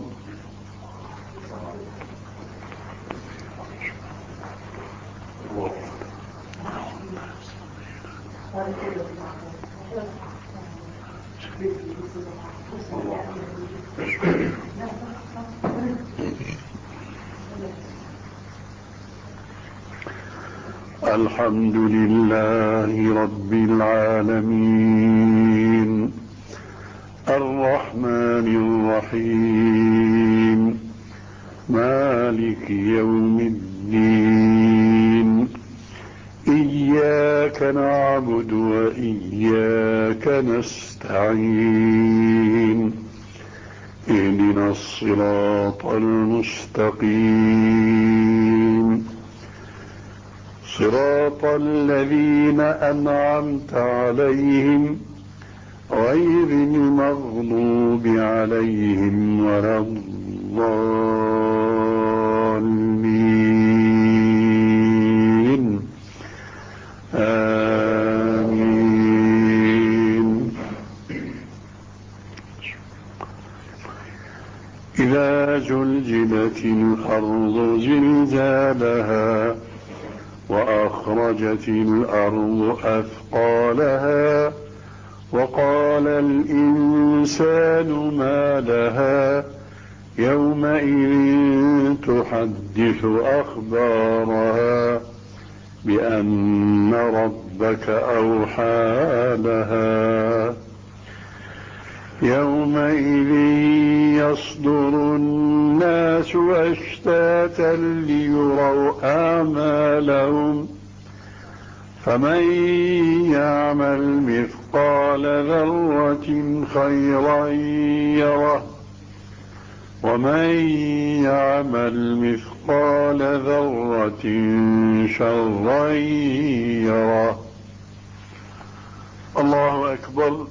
الحمد لله رب العالمين الرحمن الرحيم مالك يوم الدين إياك نعبد وإياك نستعين اهدنا الصراط المستقيم صراط الذين أنعمت عليهم غير المغضوب عليهم ولا الضالين آمين. إذا زلزلت الأرض زلزالها وأخرجت الأرض أثقالها وقال الإنسان ما لها يومئذ تحدث أخبارها بأن ربك أوحى لها يومئذ يصدر الناس أشتاتا ليروا أعمالهم فمن يعمل مثقال ذرة خيرا يره ومن يعمل مثقال ذرة شرا يره. الله أكبر.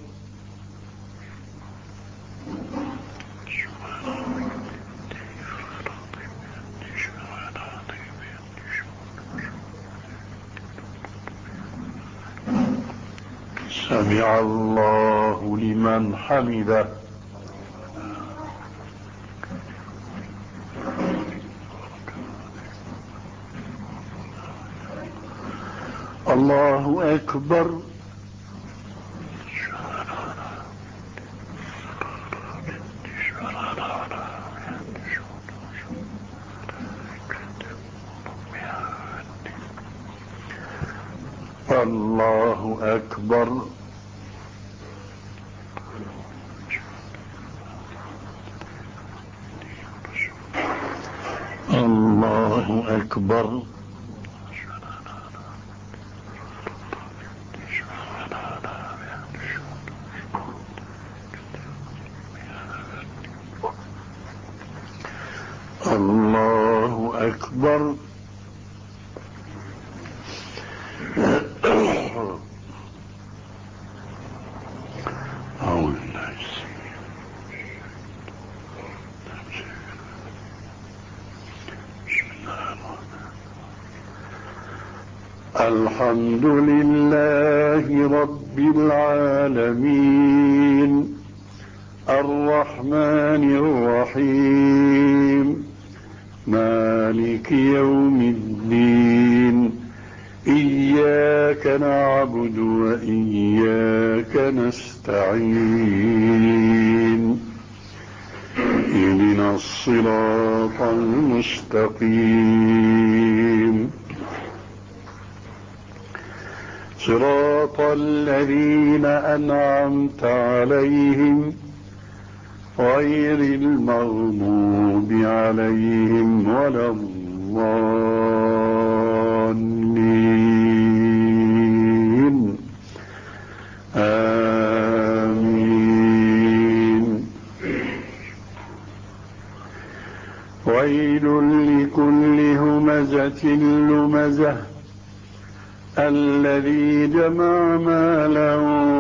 سمع الله لمن حمده. الله أكبر. الله أكبر. الله أكبر. الله أكبر. الحمد لله رب العالمين الرحمن الرحيم مالك يوم الدين إياك نعبد وإياك نستعين اهدنا الصراط المستقيم صراط الذين أنعمت عليهم غير المغضوب عليهم ولا الضالين آمين. ويل لكل همزة لمزة الذي جمع مالا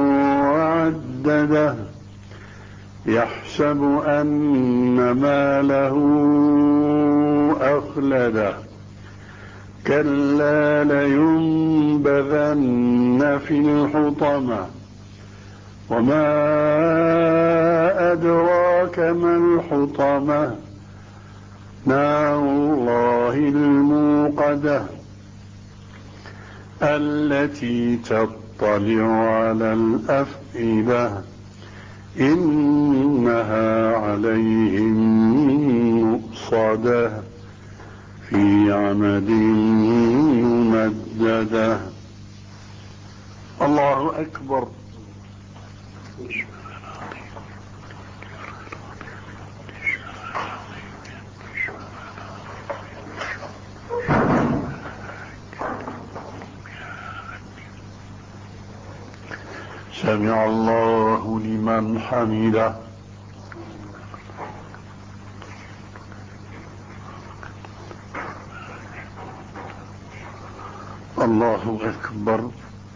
وعدده يحسب أن ماله أخلده كلا لينبذن في الحطمة وما أدراك ما الحطمة نار الله الموقدة التي تطلع على الأفئدة إنها عليهم مؤصدة في عمد ممددة. الله أكبر. سمع الله لمن حمده. الله أكبر.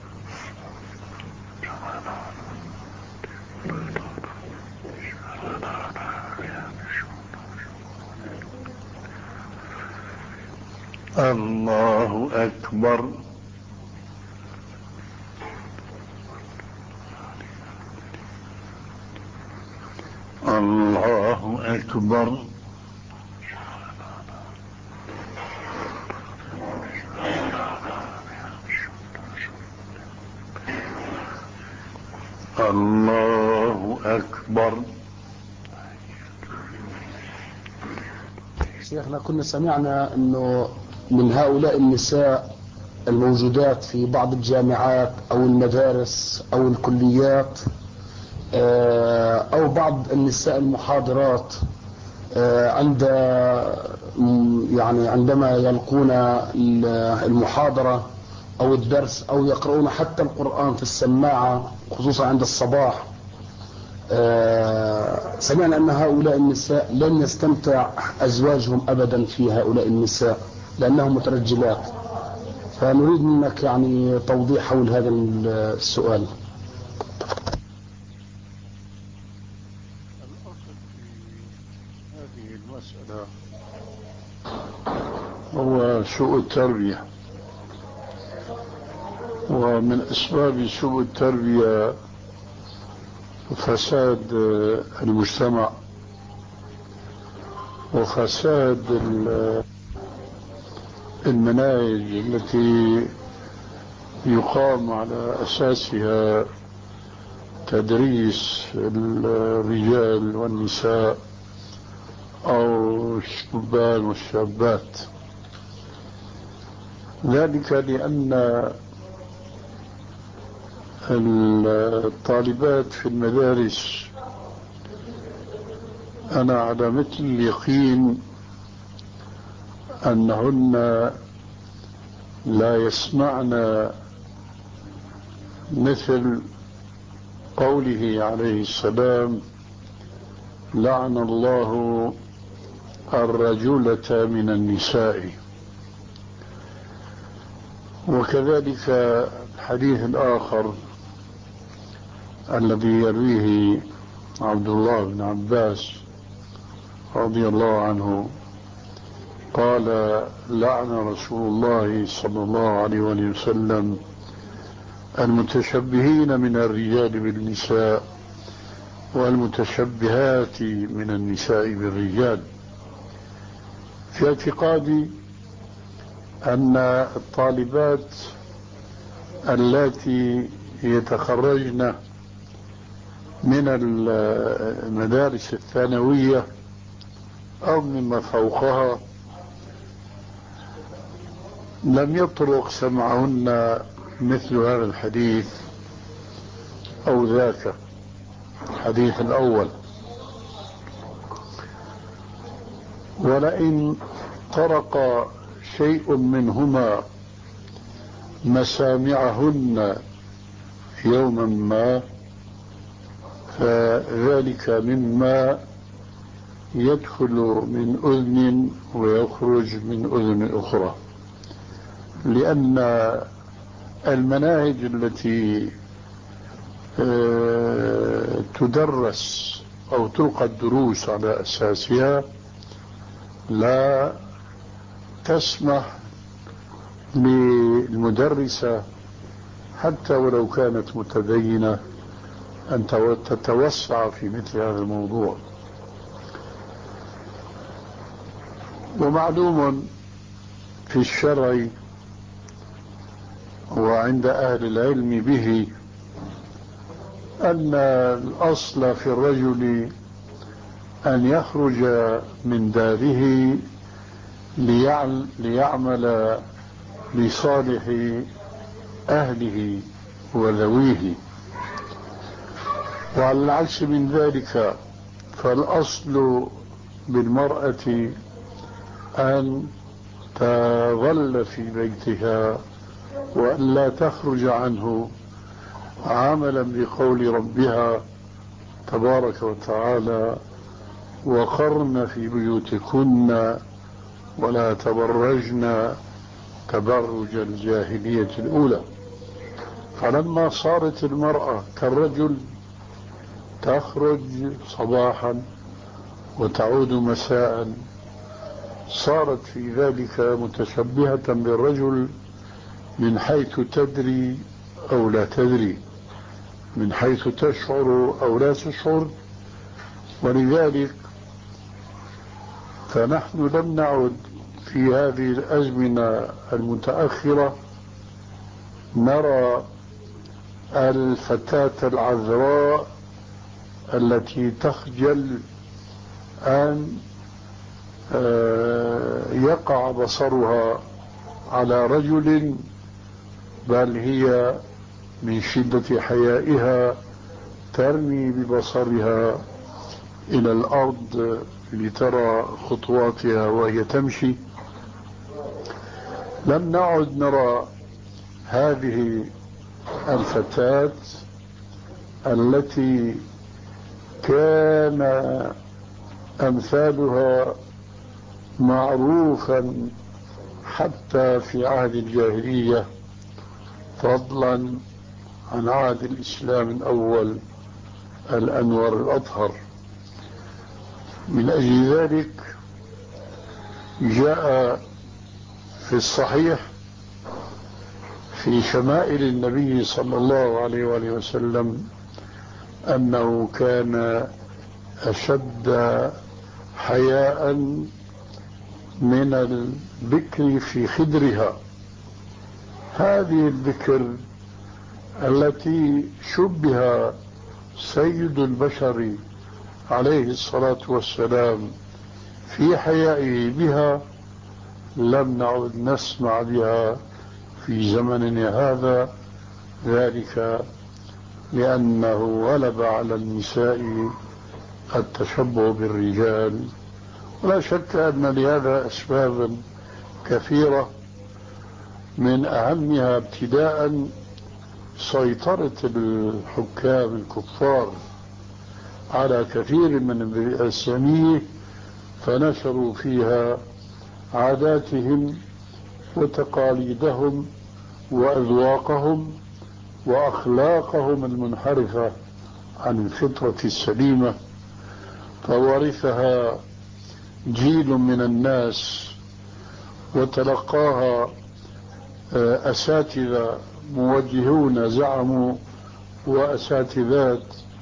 الله أكبر. الله أكبر. الله أكبر. شيخنا كنا سمعنا أنه من هؤلاء النساء الموجودات في بعض الجامعات أو المدارس أو الكليات أو بعض النساء المحاضرات عند يعني عندما يلقون المحاضرة أو الدرس أو يقرؤون حتى القرآن في السماعة خصوصا عند الصباح، سمعنا أن هؤلاء النساء لن يستمتع أزواجهم أبدا في هؤلاء النساء لأنهم مترجلات، فنريد منك يعني توضيح حول هذا السؤال. هذه المسألة هو سوء التربية، ومن أسباب سوء التربية فساد المجتمع وفساد المناهج التي يقام على أساسها تدريس الرجال والنساء أو الشبان والشابات، ذلك لأن الطالبات في المدارس أنا على مثل اليقين أنهن لا يسمعن مثل قوله عليه السلام لعن الله الرجولة من النساء. وكذلك الحديث الآخر الذي يرويه عبد الله بن عباس رضي الله عنه قال لعن رسول الله صلى الله عليه وسلم المتشبهين من الرجال بالنساء والمتشبهات من النساء بالرجال. في اعتقادي أن الطالبات التي يتخرجن من المدارس الثانوية أو مما فوقها لم يطرق سمعهن مثل هذا الحديث أو ذاك الحديث الأول. ولئن طرق شيء منهما مسامعهن يوما ما فذلك مما يدخل من أذن ويخرج من أذن أخرى، لأن المناهج التي تدرس أو تلقى الدروس على أساسها لا تسمح للمدرسة حتى ولو كانت متدينة أن تتوسع في مثل هذا الموضوع. ومعلوم في الشرع وعند أهل العلم به أن الأصل في الرجل أن يخرج من داره ليعمل لصالح أهله وذويه، وعلى العكس من ذلك فالأصل بالمرأة أن تظل في بيتها وأن لا تخرج عنه عملا بقول ربها تبارك وتعالى وقرن في بيوتكن ولا تبرجن تبرج الجاهلية الأولى. فلما صارت المرأة كالرجل تخرج صباحا وتعود مساء صارت في ذلك متشبهة بالرجل من حيث تدري أو لا تدري، من حيث تشعر أو لا تشعر. ولذلك فنحن لم نعد في هذه الأزمنة المتأخرة نرى الفتاة العذراء التي تخجل أن يقع بصرها على رجل، بل هي من شدة حيائها ترمي ببصرها إلى الأرض لترى خطواتها وهي تمشي. لم نعد نرى هذه الفتاة التي كان أمثالها معروفا حتى في عهد الجاهلية فضلا عن عهد الإسلام الأول الأنور الأطهر. من أجل ذلك جاء في الصحيح في شمائل النبي صلى الله عليه وآله وسلم أنه كان أشد حياء من البكر في خدرها. هذه البكر التي شبه سيد البشر عليه الصلاة والسلام في حيائه بها لم نعد نسمع بها في زمننا هذا، ذلك لأنه غلب على النساء التشبه بالرجال. ولا شك أن لهذا أسبابا كثيرة، من أهمها ابتداء سيطرة الحكام الكفار على كثير من البيئة الإسلامية، فنشروا فيها عاداتهم وتقاليدهم وأذواقهم وأخلاقهم المنحرفة عن الفطرة السليمة، فورثها جيل من الناس وتلقاها أساتذة موجهون زعموا وأساتذات،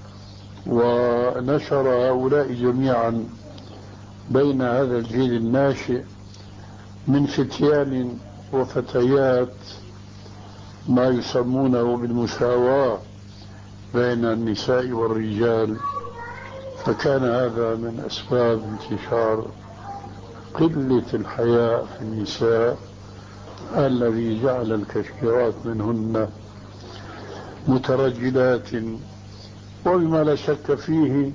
ونشر هؤلاء جميعا بين هذا الجيل الناشئ من فتيان وفتيات ما يسمونه بالمساواة بين النساء والرجال. فكان هذا من أسباب انتشار قلة الحياء في النساء، الذي جعل الكثيرات منهن مترجلات. وبما لا شك فيه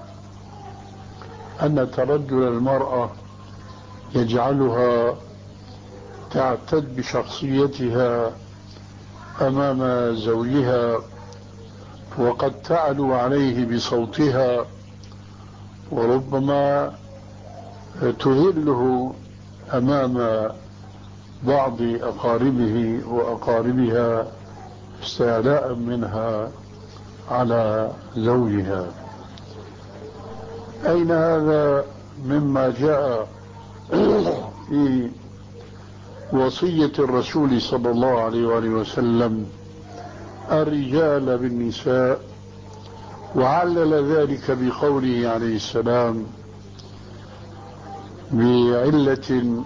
أن ترجل المرأة يجعلها تعتد بشخصيتها أمام زوجها، وقد تعلو عليه بصوتها، وربما تذله أمام بعض أقاربه وأقاربها استعلاء منها على زوجها. أين هذا مما جاء في وصية الرسول صلى الله عليه وآله وسلم الرجال بالنساء، وعلل ذلك بقوله عليه السلام بعلة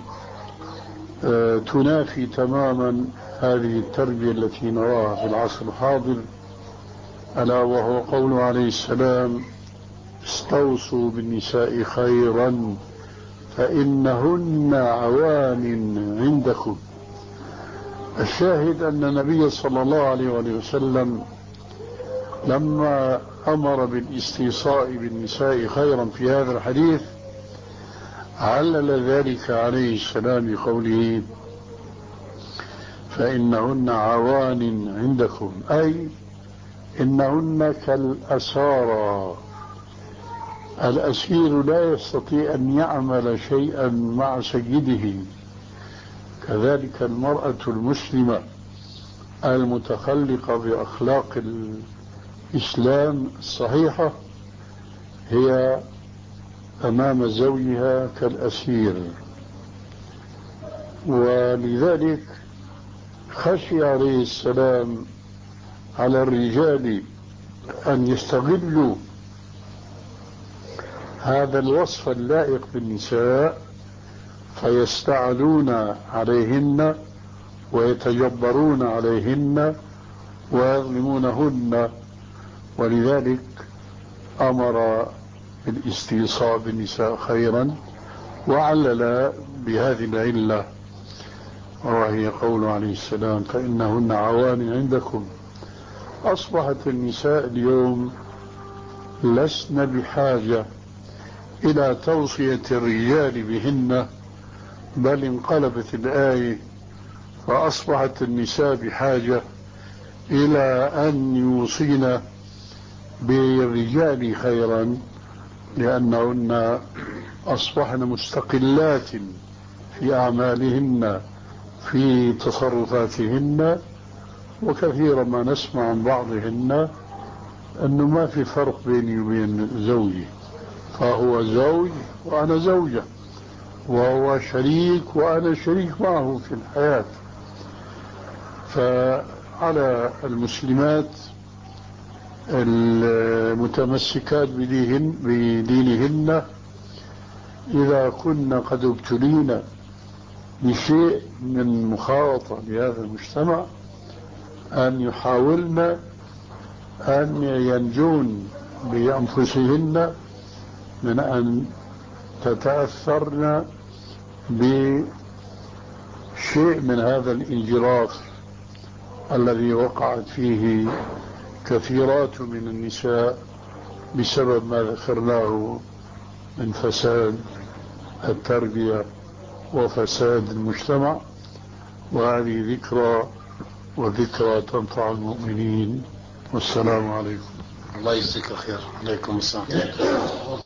تنافي تماما هذه التربية التي نراها في العصر الحاضر، ألا وهو قوله عليه السلام: استوصوا بالنساء خيرا فإنهن عوان عندكم. الشاهد أن النبي صلى الله عليه وسلم لما أمر بالاستيصاء بالنساء خيرا في هذا الحديث علل ذلك عليه السلام بقوله: فإنهن عوان عندكم، أي إنهن كالأسارى. الأسير لا يستطيع أن يعمل شيئا مع سيده، كذلك المرأة المسلمة المتخلقة بأخلاق الإسلام الصحيحة هي أمام زوجها كالأسير. ولذلك خشي عليه السلام على الرجال أن يستغلوا هذا الوصف اللائق بالنساء فيستعلون عليهن ويتجبرون عليهن ويظلمونهن، ولذلك أمر بالاستيصاء بالنساء خيرا، وعلل بهذه العلة وهي قول عليه السلام: فإنهن عوان عندكم. أصبحت النساء اليوم لسن بحاجة إلى توصية الرجال بهن، بل انقلبت الآية فأصبحت النساء بحاجة إلى أن يوصين بالرجال خيرا، لأنهن أصبحن مستقلات في أعمالهن في تصرفاتهن. وكثيرا ما نسمع عن بعضهن أنه ما في فرق بيني وبين زوجي، فهو زوج وأنا زوجة، وهو شريك وأنا شريك معه في الحياة. فعلى المسلمات المتمسكات بدينهن, بدينهن إذا كن قد ابتلين بشيء من مخالطة لهذا المجتمع أن يحاولن أن ينجون بأنفسهن من أن تتأثرن بشيء من هذا الانجراف الذي وقعت فيه كثيرات من النساء بسبب ما ذكرناه من فساد التربية وفساد المجتمع، وهذه ذكرى وذكرى تنفع المؤمنين. والسلام عليكم. الله يجزيك الخير. عليكم السلام.